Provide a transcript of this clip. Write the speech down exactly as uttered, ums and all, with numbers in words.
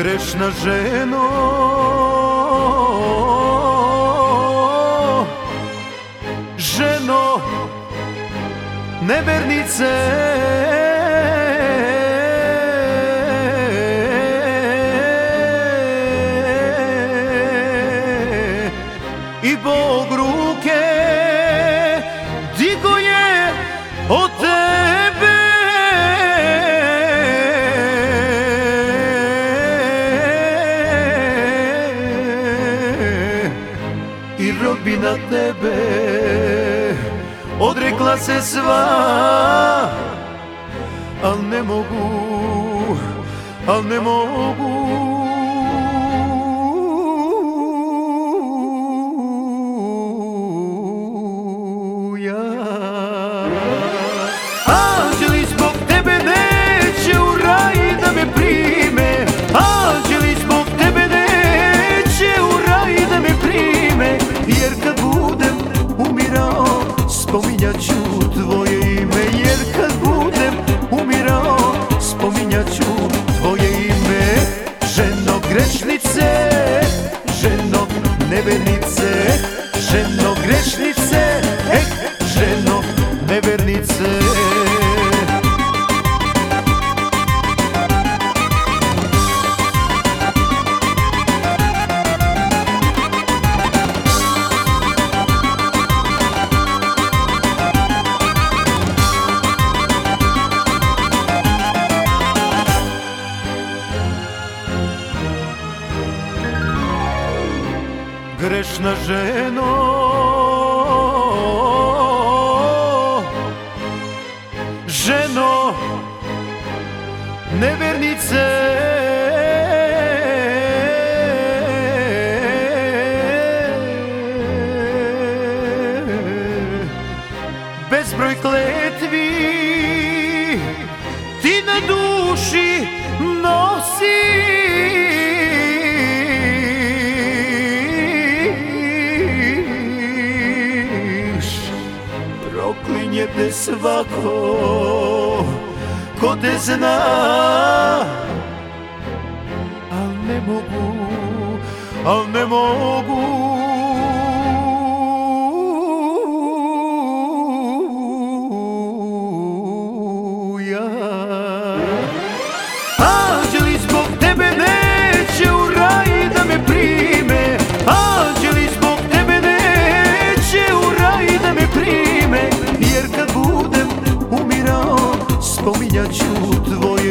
Grešna ženo, ženo nevernice, i Bog ruke digo je od tebe, i rodbina tebe odrekla se sva, al ne mogu, al ne mogu ja. Anđeli zbog tebe neće u raj da me prime, anđeli zbog tebe neće u raj da me prime, jer kad budem umirao spominjat ću tvoje ime, jer kad budem umirao spominjat ću tvoje ime. Ženo grešnice, ženo nevernice, ženo grešnice, eh, ženo nevernice. Grešna ženo, ženo nevernice, bezbroj kletvi ti na duši nosiš, proklinje te svako ko te zna, al ne mogu, al ne mogu ja. Anđeli zbog tebe neće u raj da me prime, anđeli zbog tebe neće u raj da me prime, jer kad budem umirao spominjat ću tvoj